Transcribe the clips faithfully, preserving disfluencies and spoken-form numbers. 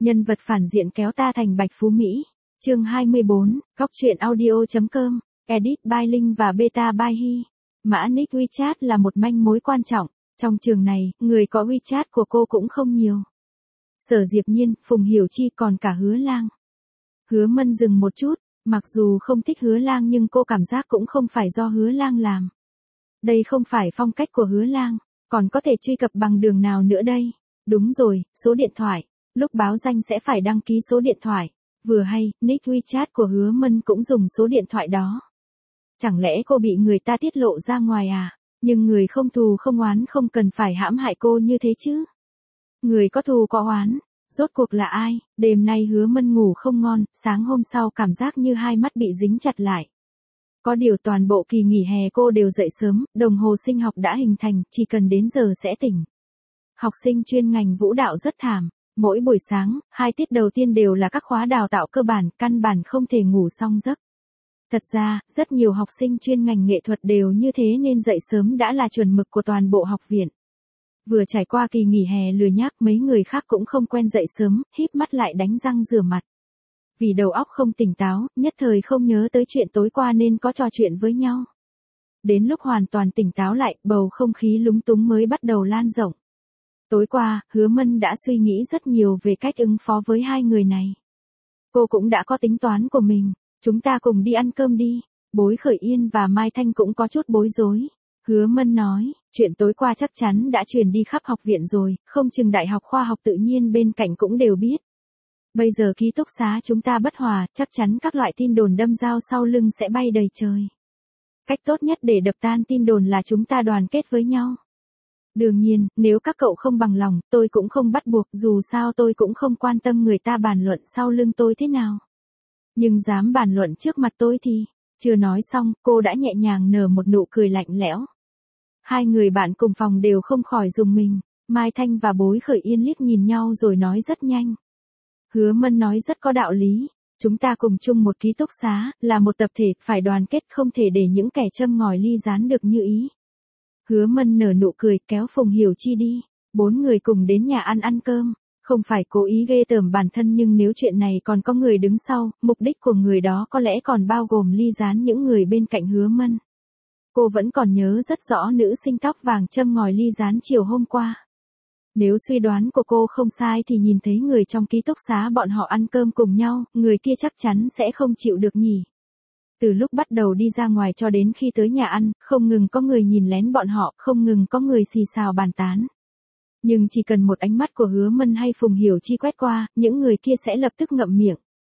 Nhân vật phản diện kéo ta thành Bạch Phú Mỹ. Chương hai mươi bốn, Góc truyện audio.com, edit by Linh và beta by Hi. Mã nick WeChat là một manh mối quan trọng. Trong trường này, người có WeChat của cô cũng không nhiều. Sở Diệp Nhiên, Phùng Hiểu Chi còn cả Hứa Lang. Hứa Mân dừng một chút, mặc dù không thích Hứa Lang nhưng cô cảm giác cũng không phải do Hứa Lang làm. Đây không phải phong cách của Hứa Lang, còn có thể truy cập bằng đường nào nữa đây? Đúng rồi, số điện thoại. Lúc báo danh sẽ phải đăng ký số điện thoại. Vừa hay, nick WeChat của Hứa Mân cũng dùng số điện thoại đó. Chẳng lẽ cô bị người ta tiết lộ ra ngoài à? Nhưng người không thù không oán không cần phải hãm hại cô như thế chứ. Người có thù có oán, rốt cuộc là ai? Đêm nay Hứa Mân ngủ không ngon, sáng hôm sau cảm giác như hai mắt bị dính chặt lại. Có điều toàn bộ kỳ nghỉ hè cô đều dậy sớm, đồng hồ sinh học đã hình thành, chỉ cần đến giờ sẽ tỉnh. Học sinh chuyên ngành vũ đạo rất thảm. Mỗi buổi sáng, hai tiết đầu tiên đều là các khóa đào tạo cơ bản, căn bản không thể ngủ xong giấc. Thật ra, rất nhiều học sinh chuyên ngành nghệ thuật đều như thế nên dậy sớm đã là chuẩn mực của toàn bộ học viện. Vừa trải qua kỳ nghỉ hè lười nhác, mấy người khác cũng không quen dậy sớm, híp mắt lại đánh răng rửa mặt. Vì đầu óc không tỉnh táo, nhất thời không nhớ tới chuyện tối qua nên có trò chuyện với nhau. Đến lúc hoàn toàn tỉnh táo lại, bầu không khí lúng túng mới bắt đầu lan rộng. Tối qua, Hứa Mân đã suy nghĩ rất nhiều về cách ứng phó với hai người này. Cô cũng đã có tính toán của mình. Chúng ta cùng đi ăn cơm đi. Bối Khởi Yên và Mai Thanh cũng có chút bối rối. Hứa Mân nói, chuyện tối qua chắc chắn đã truyền đi khắp học viện rồi, không chừng Đại học Khoa học Tự nhiên bên cạnh cũng đều biết. Bây giờ ký túc xá chúng ta bất hòa, chắc chắn các loại tin đồn đâm dao sau lưng sẽ bay đầy trời. Cách tốt nhất để đập tan tin đồn là chúng ta đoàn kết với nhau. Đương nhiên, nếu các cậu không bằng lòng, tôi cũng không bắt buộc, dù sao tôi cũng không quan tâm người ta bàn luận sau lưng tôi thế nào. Nhưng dám bàn luận trước mặt tôi thì, chưa nói xong, cô đã nhẹ nhàng nở một nụ cười lạnh lẽo. Hai người bạn cùng phòng đều không khỏi rùng mình, Mai Thanh và Bối Khởi Yên liếc nhìn nhau rồi nói rất nhanh. Hứa Mân nói rất có đạo lý, chúng ta cùng chung một ký túc xá, là một tập thể, phải đoàn kết, không thể để những kẻ châm ngòi ly gián được như ý. Hứa Mân nở nụ cười kéo Phùng Hiểu Chi đi. Bốn người cùng đến nhà ăn ăn cơm. Không phải cố ý ghê tởm bản thân nhưng nếu chuyện này còn có người đứng sau, mục đích của người đó có lẽ còn bao gồm ly gián những người bên cạnh Hứa Mân. Cô vẫn còn nhớ rất rõ nữ sinh tóc vàng châm ngòi ly gián chiều hôm qua. Nếu suy đoán của cô không sai thì nhìn thấy người trong ký túc xá bọn họ ăn cơm cùng nhau, người kia chắc chắn sẽ không chịu được nhỉ. Từ lúc bắt đầu đi ra ngoài cho đến khi tới nhà ăn, không ngừng có người nhìn lén bọn họ, không ngừng có người xì xào bàn tán. Nhưng chỉ cần một ánh mắt của Hứa Mân hay Phùng Hiểu Chi quét qua, những người kia sẽ lập tức ngậm miệng.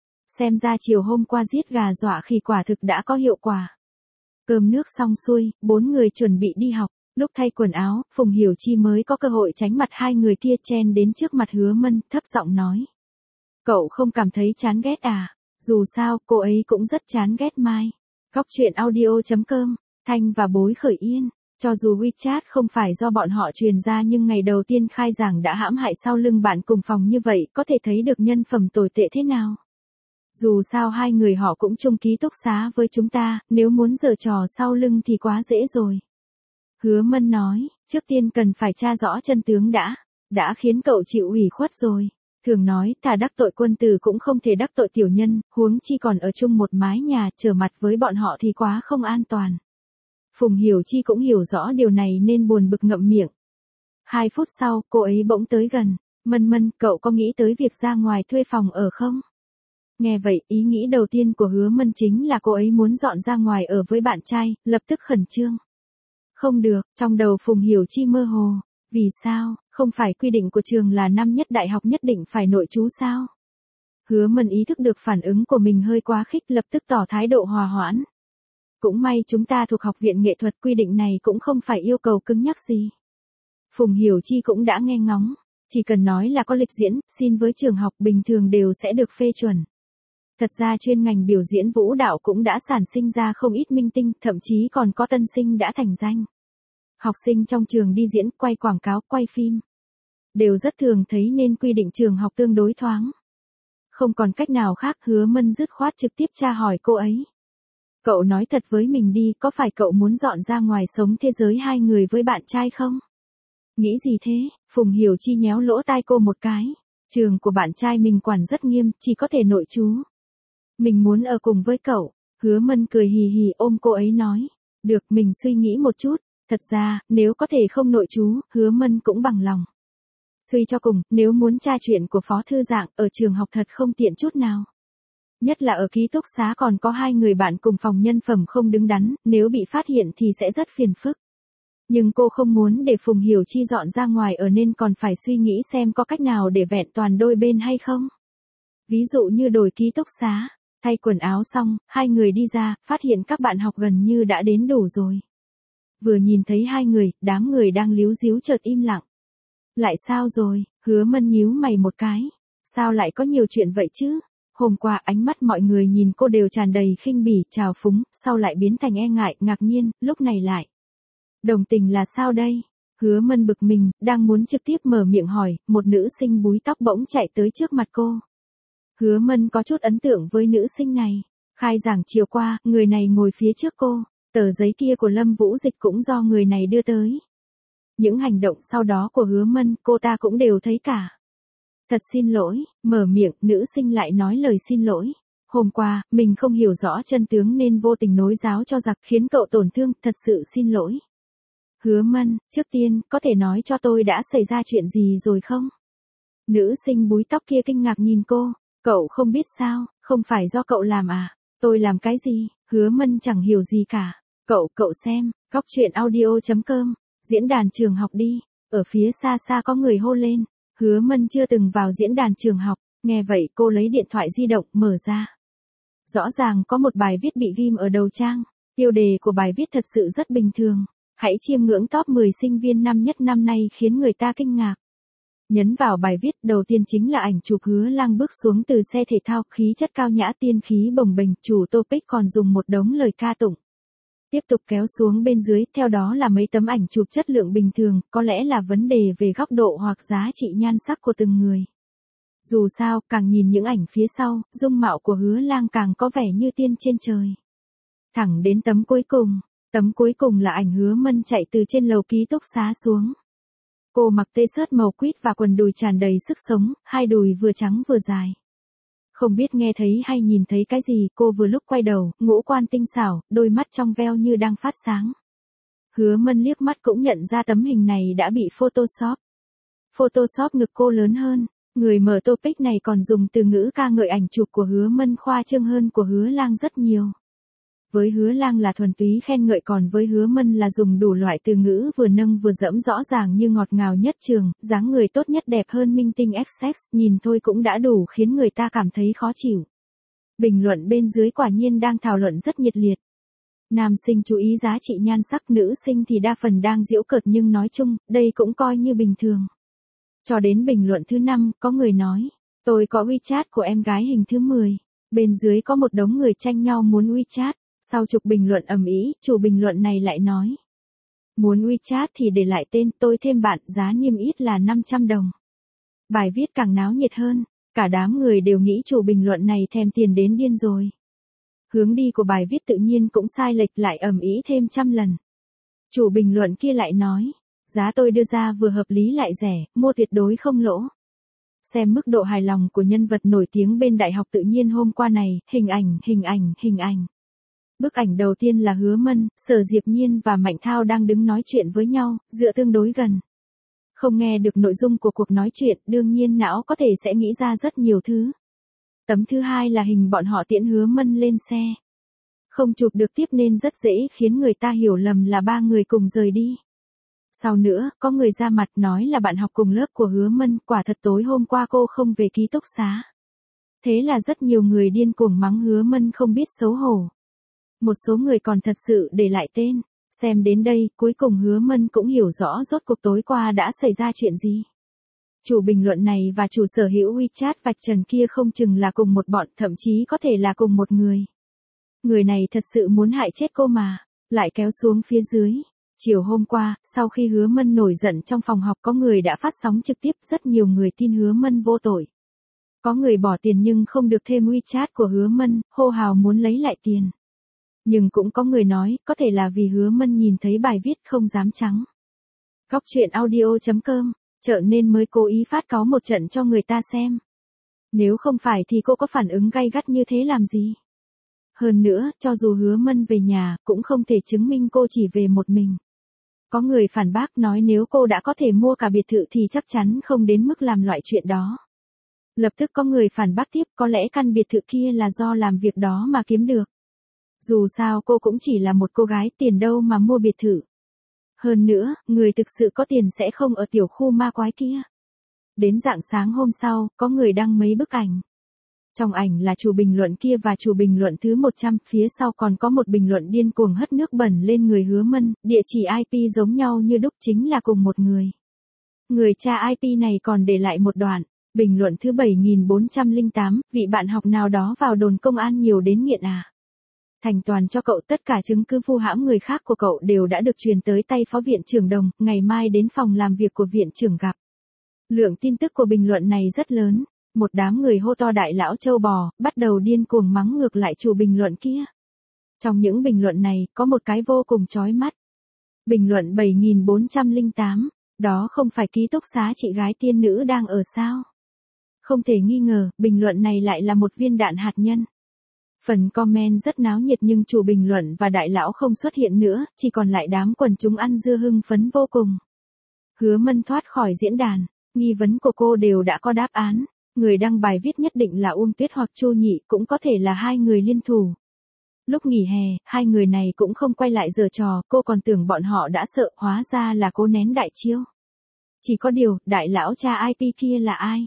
Xem ra chiều hôm qua giết gà dọa khỉ quả thực đã có hiệu quả. Cơm nước xong xuôi, bốn người chuẩn bị đi học. Lúc thay quần áo, Phùng Hiểu Chi mới có cơ hội tránh mặt hai người kia chen đến trước mặt Hứa Mân, thấp giọng nói. Cậu không cảm thấy chán ghét à? Dù sao, cô ấy cũng rất chán ghét Mai. Góc truyện audio.com, Thanh và Bối Khởi Yên. Cho dù WeChat không phải do bọn họ truyền ra nhưng ngày đầu tiên khai giảng đã hãm hại sau lưng bạn cùng phòng như vậy, có thể thấy được nhân phẩm tồi tệ thế nào. Dù sao hai người họ cũng chung ký túc xá với chúng ta, nếu muốn giở trò sau lưng thì quá dễ rồi. Hứa Mân nói, trước tiên cần phải tra rõ chân tướng đã. Đã khiến cậu chịu ủy khuất rồi. Thường nói, thà đắc tội quân tử cũng không thể đắc tội tiểu nhân, huống chi còn ở chung một mái nhà, trở mặt với bọn họ thì quá không an toàn. Phùng Hiểu Chi cũng hiểu rõ điều này nên buồn bực ngậm miệng. Hai phút sau, cô ấy bỗng tới gần. Mân Mân, cậu có nghĩ tới việc ra ngoài thuê phòng ở không? Nghe vậy, ý nghĩ đầu tiên của Hứa Mân chính là cô ấy muốn dọn ra ngoài ở với bạn trai, lập tức khẩn trương. Không được, trong đầu Phùng Hiểu Chi mơ hồ. Vì sao, không phải quy định của trường là năm nhất đại học nhất định phải nội trú sao? Hứa Mân ý thức được phản ứng của mình hơi quá khích, lập tức tỏ thái độ hòa hoãn. Cũng may chúng ta thuộc học viện nghệ thuật, quy định này cũng không phải yêu cầu cứng nhắc gì. Phùng Hiểu Chi cũng đã nghe ngóng, chỉ cần nói là có lịch diễn, xin với trường học bình thường đều sẽ được phê chuẩn. Thật ra chuyên ngành biểu diễn vũ đạo cũng đã sản sinh ra không ít minh tinh, thậm chí còn có tân sinh đã thành danh. Học sinh trong trường đi diễn, quay quảng cáo, quay phim. Đều rất thường thấy nên quy định trường học tương đối thoáng. Không còn cách nào khác, Hứa Mân dứt khoát trực tiếp tra hỏi cô ấy. Cậu nói thật với mình đi, có phải cậu muốn dọn ra ngoài sống thế giới hai người với bạn trai không? Nghĩ gì thế? Phùng Hiểu Chi nhéo lỗ tai cô một cái. Trường của bạn trai mình quản rất nghiêm, chỉ có thể nội trú. Mình muốn ở cùng với cậu. Hứa Mân cười hì hì ôm cô ấy nói. Được, mình suy nghĩ một chút. Thật ra, nếu có thể không nội trú, Hứa Mân cũng bằng lòng. Suy cho cùng, nếu muốn tra chuyện của Phó Thư Dạng, ở trường học thật không tiện chút nào. Nhất là ở ký túc xá còn có hai người bạn cùng phòng nhân phẩm không đứng đắn, nếu bị phát hiện thì sẽ rất phiền phức. Nhưng cô không muốn để Phùng Hiểu Chi dọn ra ngoài ở nên còn phải suy nghĩ xem có cách nào để vẹn toàn đôi bên hay không. Ví dụ như đổi ký túc xá, thay quần áo xong, hai người đi ra, phát hiện các bạn học gần như đã đến đủ rồi. Vừa nhìn thấy hai người, đám người đang líu díu chợt im lặng. Lại sao rồi? Hứa Mân nhíu mày một cái. Sao lại có nhiều chuyện vậy chứ? Hôm qua ánh mắt mọi người nhìn cô đều tràn đầy khinh bỉ, trào phúng, sau lại biến thành e ngại, ngạc nhiên, lúc này lại. Đồng tình là sao đây? Hứa Mân bực mình, đang muốn trực tiếp mở miệng hỏi, một nữ sinh búi tóc bỗng chạy tới trước mặt cô. Hứa Mân có chút ấn tượng với nữ sinh này. Khai giảng chiều qua, người này ngồi phía trước cô, tờ giấy kia của Lâm Vũ Dịch cũng do người này đưa tới. Những hành động sau đó của Hứa Mân, cô ta cũng đều thấy cả. Thật xin lỗi, mở miệng, nữ sinh lại nói lời xin lỗi. Hôm qua, mình không hiểu rõ chân tướng nên vô tình nối giáo cho giặc khiến cậu tổn thương, thật sự xin lỗi. Hứa Mân, trước tiên, có thể nói cho tôi đã xảy ra chuyện gì rồi không? Nữ sinh búi tóc kia kinh ngạc nhìn cô, cậu không biết sao, không phải do cậu làm à? Tôi làm cái gì? Hứa Mân chẳng hiểu gì cả. Cậu, cậu xem, góc truyện audio chấm com, diễn đàn trường học đi. Ở phía xa xa có người hô lên. Hứa Mân chưa từng vào diễn đàn trường học, nghe vậy cô lấy điện thoại di động mở ra. Rõ ràng có một bài viết bị ghim ở đầu trang, tiêu đề của bài viết thật sự rất bình thường. Hãy chiêm ngưỡng top mười sinh viên năm nhất năm nay khiến người ta kinh ngạc. Nhấn vào bài viết đầu tiên chính là ảnh chụp Hứa Lang bước xuống từ xe thể thao, khí chất cao nhã tiên khí bồng bềnh, chủ topic còn dùng một đống lời ca tụng. Tiếp tục kéo xuống bên dưới, theo đó là mấy tấm ảnh chụp chất lượng bình thường, có lẽ là vấn đề về góc độ hoặc giá trị nhan sắc của từng người. Dù sao, càng nhìn những ảnh phía sau, dung mạo của Hứa Lang càng có vẻ như tiên trên trời. Thẳng đến tấm cuối cùng, tấm cuối cùng là ảnh Hứa Mân chạy từ trên lầu ký túc xá xuống. Cô mặc tê-shirt màu quýt và quần đùi tràn đầy sức sống, hai đùi vừa trắng vừa dài. Không biết nghe thấy hay nhìn thấy cái gì, cô vừa lúc quay đầu, ngũ quan tinh xảo, đôi mắt trong veo như đang phát sáng. Hứa Mân liếc mắt cũng nhận ra tấm hình này đã bị Photoshop. Photoshop ngực cô lớn hơn, người mở topic này còn dùng từ ngữ ca ngợi ảnh chụp của Hứa Mân khoa trương hơn của Hứa Lang rất nhiều. Với Hứa Lang là thuần túy khen ngợi, còn với Hứa Mân là dùng đủ loại từ ngữ vừa nâng vừa dẫm, rõ ràng như ngọt ngào nhất trường, dáng người tốt nhất, đẹp hơn minh tinh Essex, nhìn thôi cũng đã đủ khiến người ta cảm thấy khó chịu. Bình luận bên dưới quả nhiên đang thảo luận rất nhiệt liệt. Nam sinh chú ý giá trị nhan sắc, nữ sinh thì đa phần đang giễu cợt, nhưng nói chung, đây cũng coi như bình thường. Cho đến bình luận thứ năm, có người nói, tôi có WeChat của em gái hình thứ mười. Bên dưới có một đống người tranh nhau muốn WeChat. Sau chục bình luận ầm ĩ, chủ bình luận này lại nói. Muốn WeChat thì để lại tên, tôi thêm bạn, giá niêm yết là năm trăm đồng. Bài viết càng náo nhiệt hơn, cả đám người đều nghĩ chủ bình luận này thèm tiền đến điên rồi. Hướng đi của bài viết tự nhiên cũng sai lệch, lại ầm ĩ thêm trăm lần. Chủ bình luận kia lại nói, giá tôi đưa ra vừa hợp lý lại rẻ, mua tuyệt đối không lỗ. Xem mức độ hài lòng của nhân vật nổi tiếng bên đại học tự nhiên hôm qua này, hình ảnh, hình ảnh, hình ảnh. Bức ảnh đầu tiên là Hứa Mân, Sở Diệp Nhiên và Mạnh Thao đang đứng nói chuyện với nhau, dựa tương đối gần. Không nghe được nội dung của cuộc nói chuyện, đương nhiên não có thể sẽ nghĩ ra rất nhiều thứ. Tấm thứ hai là hình bọn họ tiễn Hứa Mân lên xe. Không chụp được tiếp nên rất dễ khiến người ta hiểu lầm là ba người cùng rời đi. Sau nữa, có người ra mặt nói là bạn học cùng lớp của Hứa Mân, quả thật tối hôm qua cô không về ký túc xá. Thế là rất nhiều người điên cuồng mắng Hứa Mân không biết xấu hổ. Một số người còn thật sự để lại tên. Xem đến đây, cuối cùng Hứa Mân cũng hiểu rõ rốt cuộc tối qua đã xảy ra chuyện gì. Chủ bình luận này và chủ sở hữu WeChat vạch trần kia không chừng là cùng một bọn, thậm chí có thể là cùng một người. Người này thật sự muốn hại chết cô mà. Lại kéo xuống phía dưới. Chiều hôm qua, sau khi Hứa Mân nổi giận trong phòng học, có người đã phát sóng trực tiếp, rất nhiều người tin Hứa Mân vô tội. Có người bỏ tiền nhưng không được thêm WeChat của Hứa Mân, hô hào muốn lấy lại tiền. Nhưng cũng có người nói, có thể là vì Hứa Mân nhìn thấy bài viết không dám trắng. Góc truyện audio chấm com Trợ nên mới cố ý phát cáu một trận cho người ta xem. Nếu không phải thì cô có phản ứng gay gắt như thế làm gì? Hơn nữa, cho dù Hứa Mân về nhà, cũng không thể chứng minh cô chỉ về một mình. Có người phản bác nói nếu cô đã có thể mua cả biệt thự thì chắc chắn không đến mức làm loại chuyện đó. Lập tức có người phản bác tiếp, có lẽ căn biệt thự kia là do làm việc đó mà kiếm được. Dù sao cô cũng chỉ là một cô gái, tiền đâu mà mua biệt thự. Hơn nữa, người thực sự có tiền sẽ không ở tiểu khu ma quái kia. Đến rạng sáng hôm sau, có người đăng mấy bức ảnh. Trong ảnh là chủ bình luận kia và chủ bình luận thứ một trăm, phía sau còn có một bình luận điên cuồng hất nước bẩn lên người Hứa Mân, địa chỉ i pê giống nhau như đúc, chính là cùng một người. Người tra i pê này còn để lại một đoạn, bình luận thứ bảy nghìn bốn trăm lẻ tám, vị bạn học nào đó vào đồn công an nhiều đến nghiện à. Thành toàn cho cậu, tất cả chứng cứ vu hãm người khác của cậu đều đã được truyền tới tay phó viện trưởng Đồng, ngày mai đến phòng làm việc của viện trưởng gặp. Lượng tin tức của bình luận này rất lớn, một đám người hô to đại lão châu bò, bắt đầu điên cuồng mắng ngược lại chủ bình luận kia. Trong những bình luận này, có một cái vô cùng chói mắt. Bình luận bảy nghìn bốn trăm lẻ tám, đó không phải ký túc xá chị gái tiên nữ đang ở sao? Không thể nghi ngờ, bình luận này lại là một viên đạn hạt nhân. Phần comment rất náo nhiệt nhưng chủ bình luận và đại lão không xuất hiện nữa, chỉ còn lại đám quần chúng ăn dưa hưng phấn vô cùng. Hứa Mân thoát khỏi diễn đàn, nghi vấn của cô đều đã có đáp án. Người đăng bài viết nhất định là Uông Tuyết hoặc Chu Nhị, cũng có thể là hai người liên thủ. Lúc nghỉ hè, hai người này cũng không quay lại giở trò, cô còn tưởng bọn họ đã sợ, hóa ra là cố nén đại chiêu. Chỉ có điều, đại lão cha i pê kia là ai?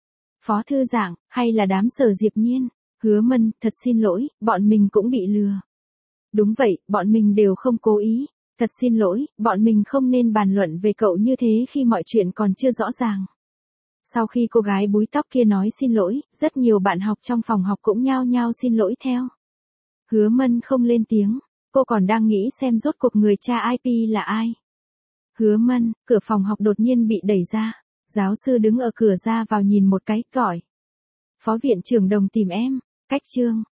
Phó thư giảng, hay là đám Sở Diệp Nhiên? Hứa Mân, thật xin lỗi, bọn mình cũng bị lừa. Đúng vậy, bọn mình đều không cố ý. Thật xin lỗi, bọn mình không nên bàn luận về cậu như thế khi mọi chuyện còn chưa rõ ràng. Sau khi cô gái búi tóc kia nói xin lỗi, rất nhiều bạn học trong phòng học cũng nhao nhao xin lỗi theo. Hứa Mân không lên tiếng, cô còn đang nghĩ xem rốt cuộc người tra i pê là ai. Hứa Mân, cửa phòng học đột nhiên bị đẩy ra. Giáo sư đứng ở cửa ra vào nhìn một cái, gọi. Phó viện trưởng Đồng tìm em, cách chương.